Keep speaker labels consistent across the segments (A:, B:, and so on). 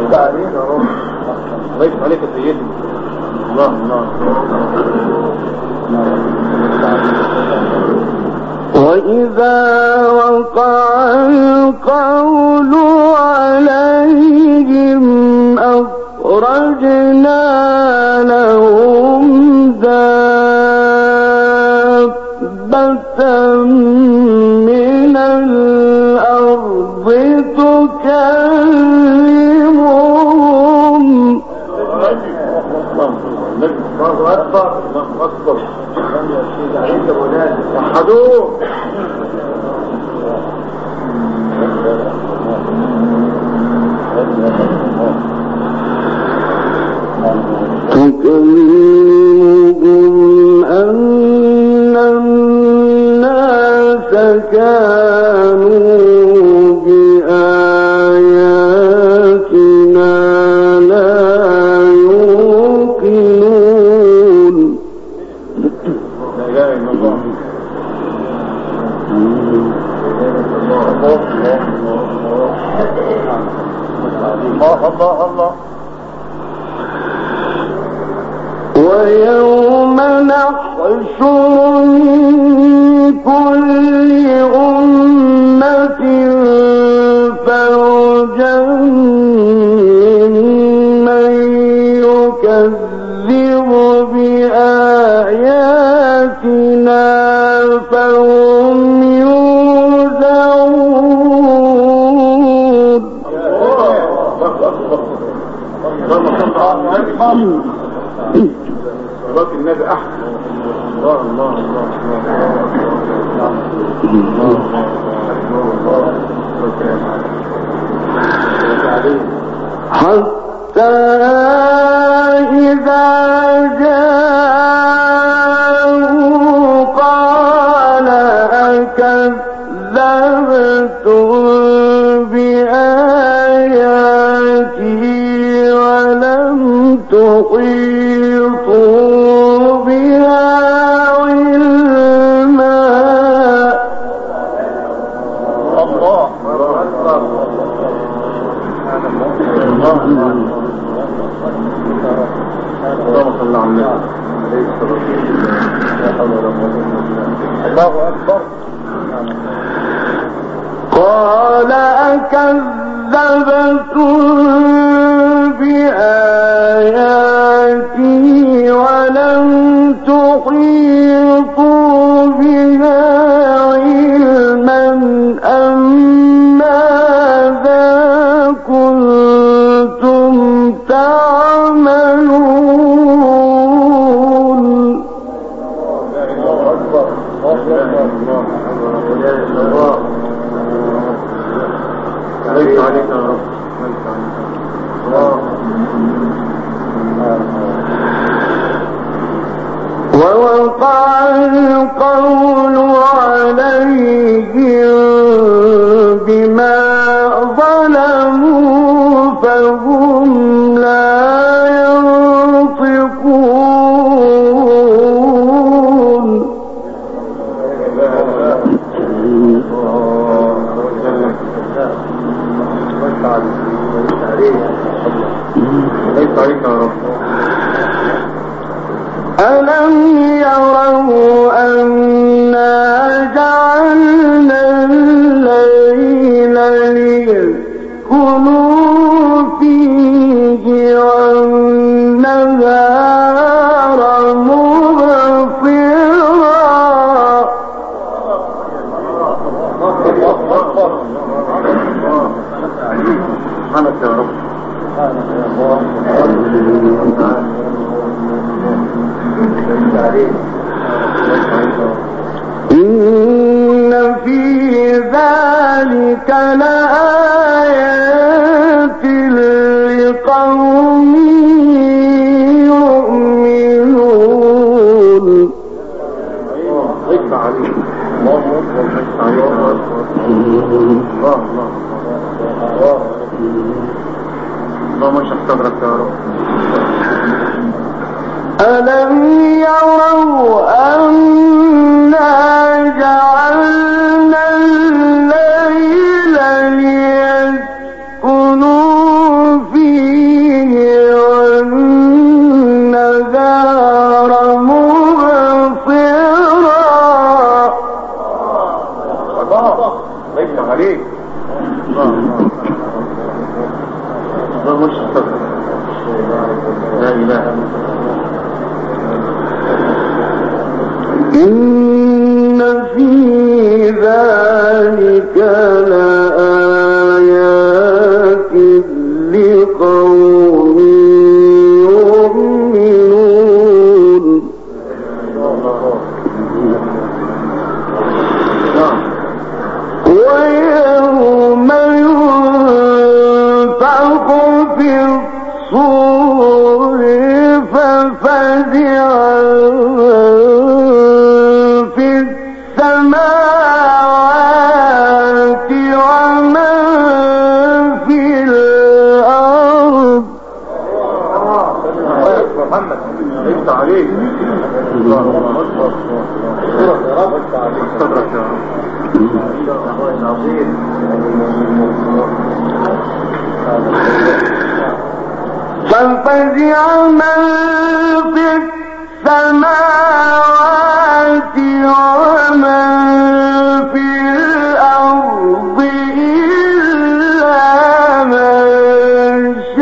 A: رد علينا يا رب. الله يفتح عليك يا سيدي. الله
B: وإذا وقع القول عليهم أخرجنا لهم دابة من الأرض تكلمهم.
A: الله أكبر الله أكبر. يا سيدي عليك يا مولانا وحدوه.
B: تكلمهم أن الناس كانوا بآياتنا لا يوقنون.
A: لا إله إلا الله. الله الله.
B: ويوم نحشر من كل أمة فوجا ممن يكذب بآياتنا فهم يوزعون.
A: صلاة النبي أحسن. الله
B: حتى إذا جاءوا قال أكذبتم بآياتي ولم تحيطوا بها علما.
A: الله أكبر.
B: قال أكذبتم بآياتي ولم تحيطوا بها علما أم ماذا كنتم تعملون. ووقع القول عليهم بما ظلموا فهم لا ينطقون. ألم يروا أنا جعلنا الليل ليسكنوا فيه والنهار مبصرا.
A: سبحانك يا رب.
B: إن في ذلك لآيات لقوم يؤمنون.
A: اكفى عليك. الله أكبر. اللهم اشرح صدرك يا رب.
B: ألم يروا أنا جعلنا الليل ليسكنوا فيه فزع من في السماوات ومن في الأرض إلا من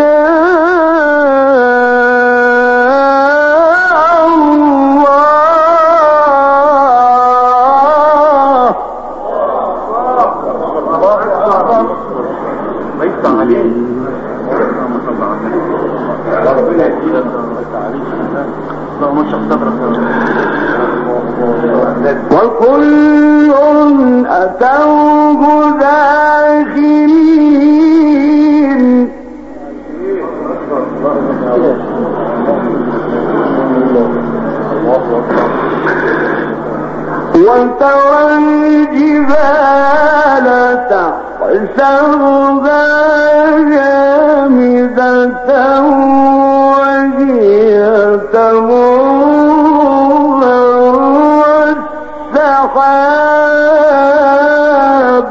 B: شاء الله.
A: ليس عليه
B: وكل أتوه داخلين. وترى الجبال تحسبها جامدة وهي تمر والسحاب.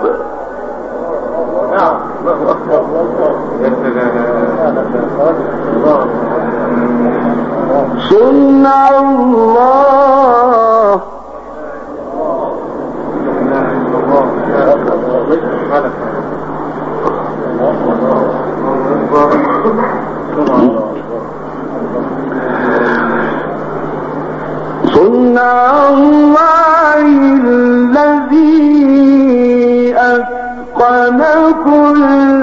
B: صنع الله. صنع الله الذي أتقن كل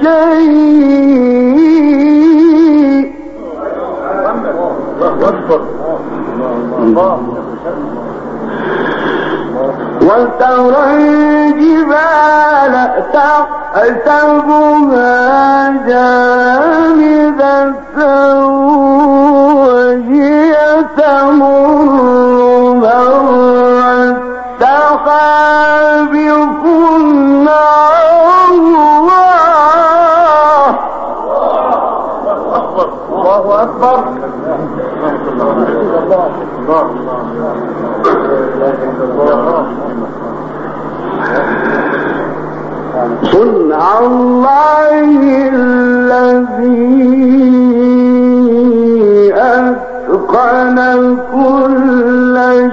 B: شيء. وترى الجبال تحسبها جامدة وهي تمر مر السحاب. صنع الله.
A: الله أكبر.
B: صنع الله الذي أتقن كل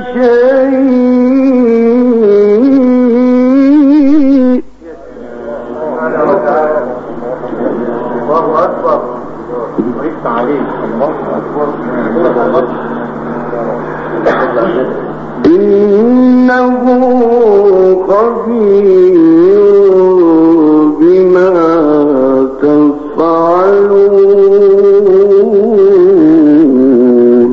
B: شيء.
A: الله أكبر. ويفتح عليك. الله أكبر.
B: إنه خبير بما تفعلون.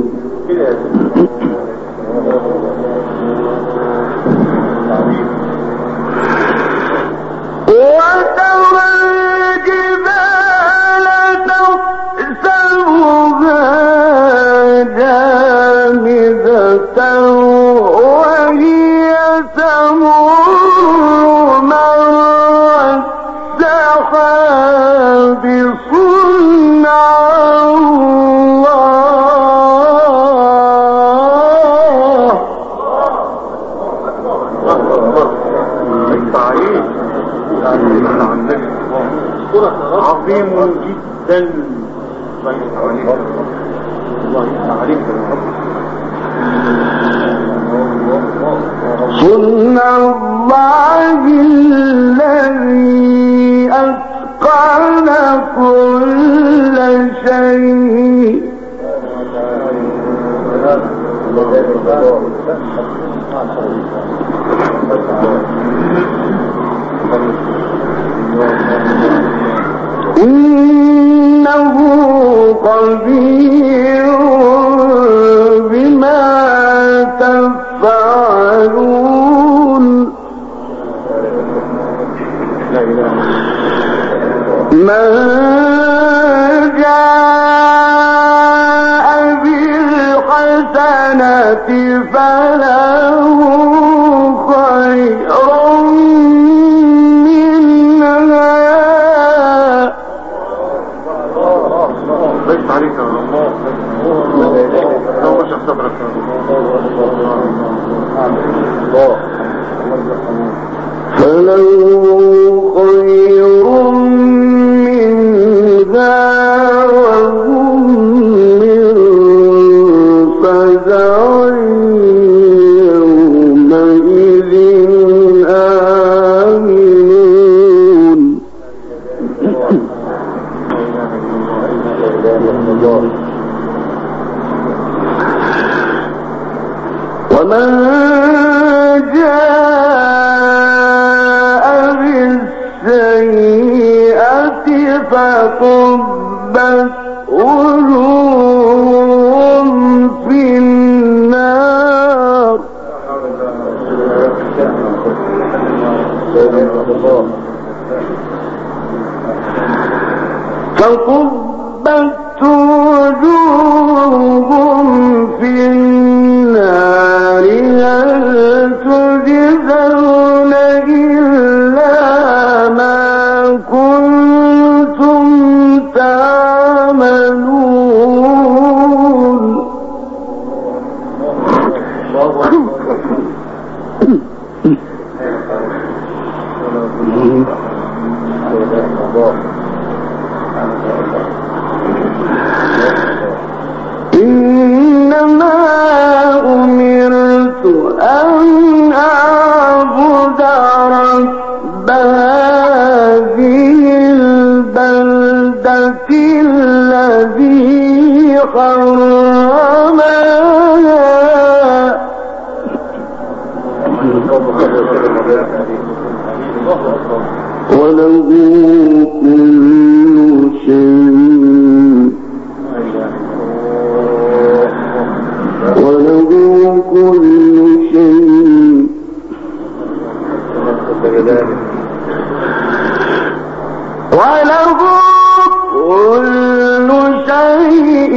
B: وترى الجبال تحسبها جامدة وهي تمر مر السحاب. صنع الله.
A: عظيم جدا. الله عليك.
B: صنع الله الذي أتقن كل شيء. إنه خبير بما تفعلون. من جاء بالحسنة فله خير منها.
A: ليس عليك الله. لو مش صبرك
B: فله خير منها وهم ومن جاء بالسيئة فكبت وجوههم في النار فكبت وجوههم في النار هل تجزون إلا ما كنتم تعملون إنما أمرت أن أعبد رب هذه البلدة الذي حرمها وله كل شيء وله كل شيء وله كل شيء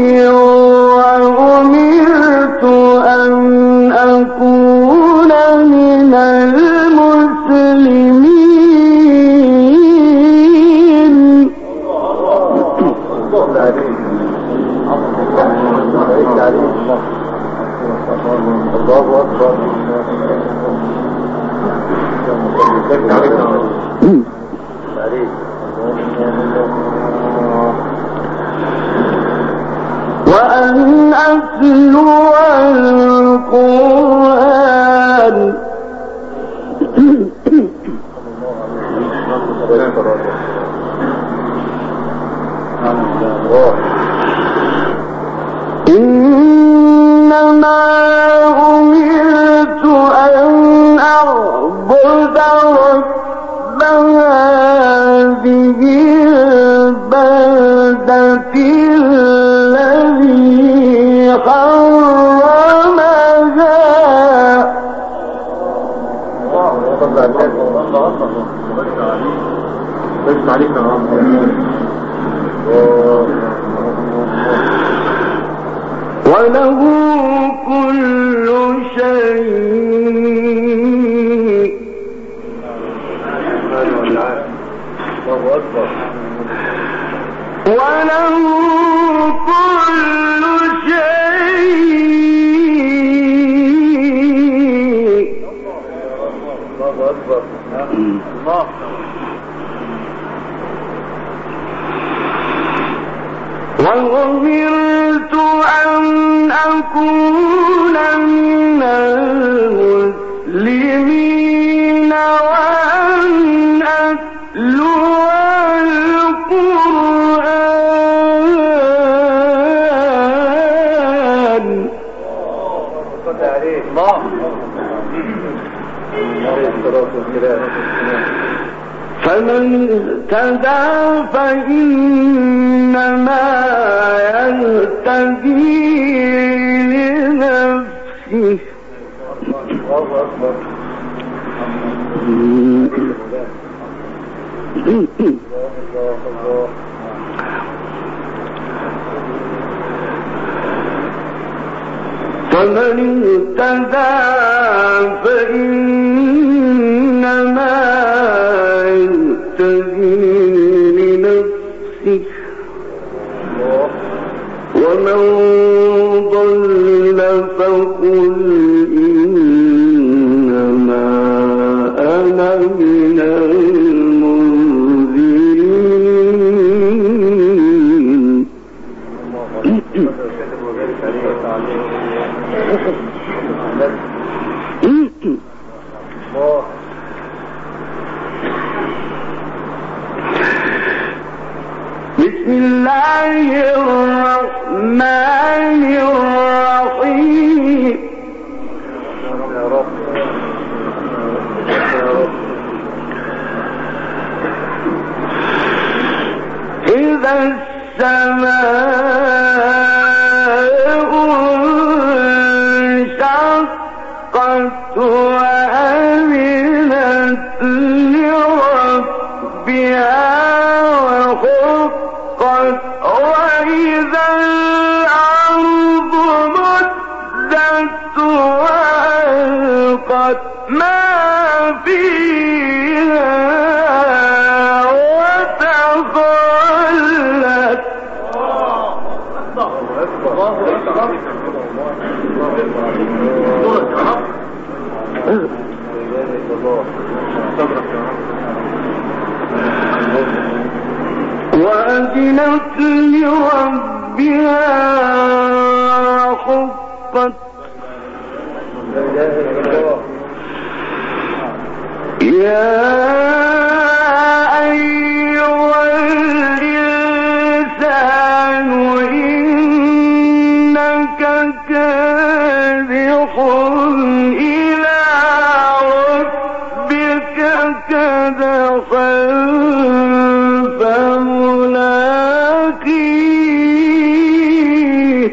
B: وأمرت أن أكون من المسلمين
A: الله أكبر
B: وأن أتلو القرآن إنما أمرت أن أعبد رب هذه البلدة الذي حرمها وله كل شيء وله كل شيء وأمرت أن أكون من المسلمين وأن أتلو القرآن فمن اهتدى فإنما يهتدي لنفسه فمن اهتدى فإنما يهتدي لنفسه ومن ضل فقل إنما أنا من المنذرين بسم الله الرحمن الرحيم إذا السماء انشقت وأذنت لربها وحقت وإذا الأرض مدت وألقت ما فيها وتخلت وأذنت لربها وحقت يا أيها الإنسان إنك كادح إلى ربك كدحا فملاقيه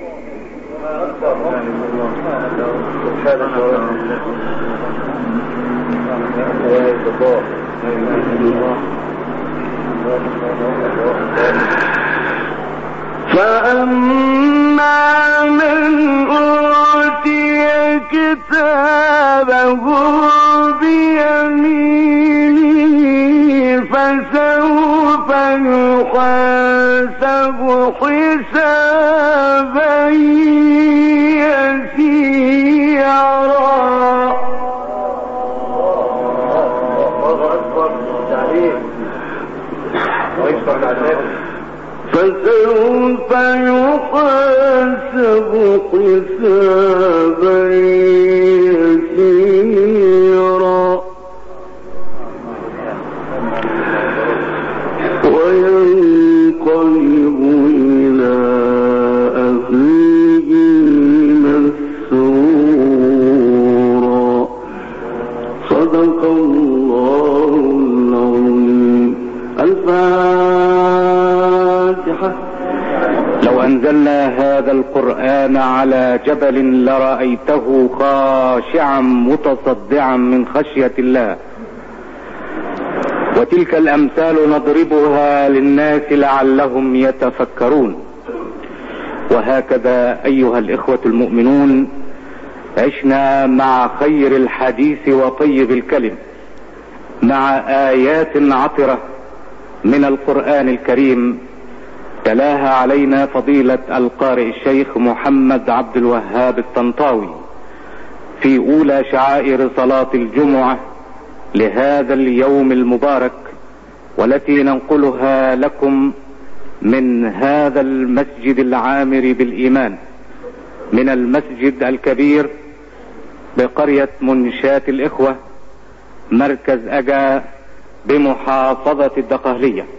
B: فأما من أوتي كتابه بيمينه فسوف يحاسب حسابا يسيرا فسوف يحاسب حسابا يسيرا وينقلب إلى أهله مسرورا صدق الله العظيم. الفاتحة.
C: لو أنزلنا هذا القرآن على جبل لرأيته خاشعا متصدعا من خشية الله. وتلك الأمثال نضربها للناس لعلهم يتفكرون. وهكذا أيها الإخوة المؤمنون عشنا مع خير الحديث وطيب الكلم، مع آيات عطرة من القرآن الكريم تلاها علينا فضيلة القارئ الشيخ محمد عبد الوهاب الطنطاوي في أولى شعائر صلاة الجمعة لهذا اليوم المبارك، والتي ننقلها لكم من هذا المسجد العامر بالإيمان، من المسجد الكبير بقرية منشات الإخوة مركز أجا بمحافظة الدقهلية.